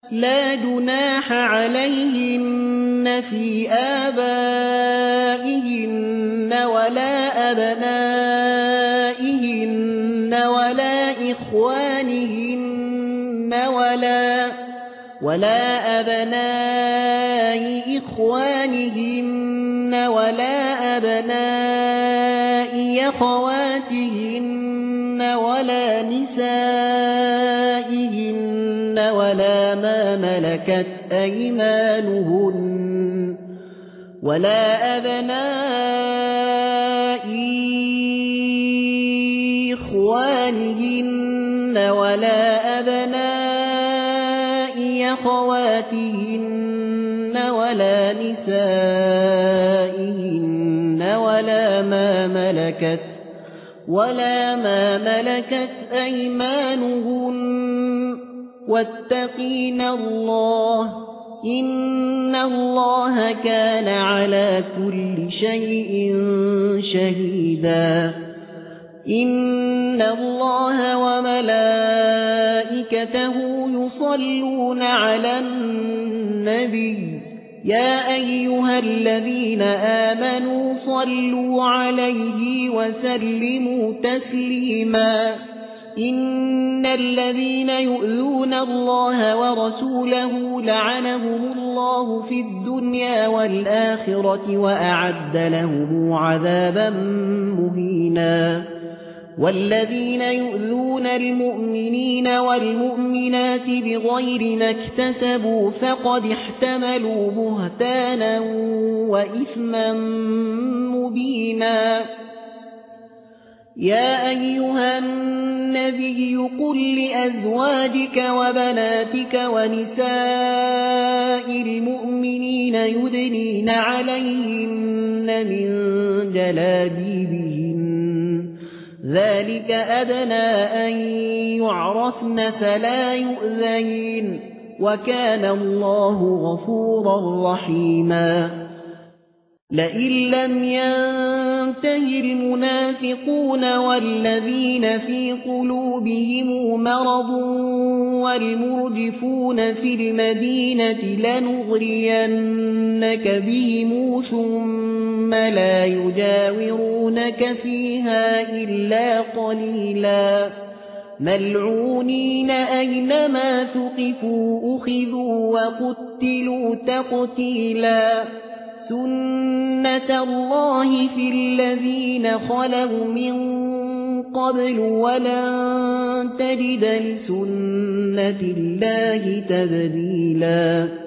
لا جناح عليهن في آبائهن ولا أبنائهن ولا إخوانهن ولا أبناء إخوانهن ولا أبناء أخواتهن ولا نسائهن ولا ما ملكت أيمانهن ولا أبناء إخوانهن ولا أبناء أخواتهن ولا نسائهن ولا ما ملكت أيمانهن واتقين الله إن الله كان على كل شيء شهيدا إن الله وملائكته يصلون على النبي يا أيها الذين آمنوا صلوا عليه وسلموا تسليما إن الذين يؤذون الله ورسوله لعنهم الله في الدنيا والآخرة وأعد لهم عذابا مهينا والذين يؤذون المؤمنين والمؤمنات بغير ما اكتسبوا فقد احتملوا بهتانا وإثما مبينا يا أيها النبي قل لأزواجك وبناتك ونساء المؤمنين يدنين عليهن من جلابيبهن ذلك أدنى أن يعرفن فلا يؤذين وكان الله غفورا رحيما لئن لم ينته المنافقون والذين في قلوبهم مرض والمرجفون في المدينة لنغرينك بهم ثم لا يجاورونك فيها إلا قليلا ملعونين أينما ثقفوا أخذوا وقتلوا تقتيلا سنة الله في الذين خلوا من قبل ولن تجد لسنة الله تبديلا